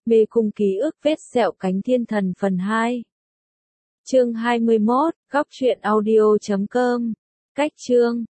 Mê cung ký ức vết sẹo cánh thiên thần phần 2. Chương 21, góc truyện audio.com. Cách chương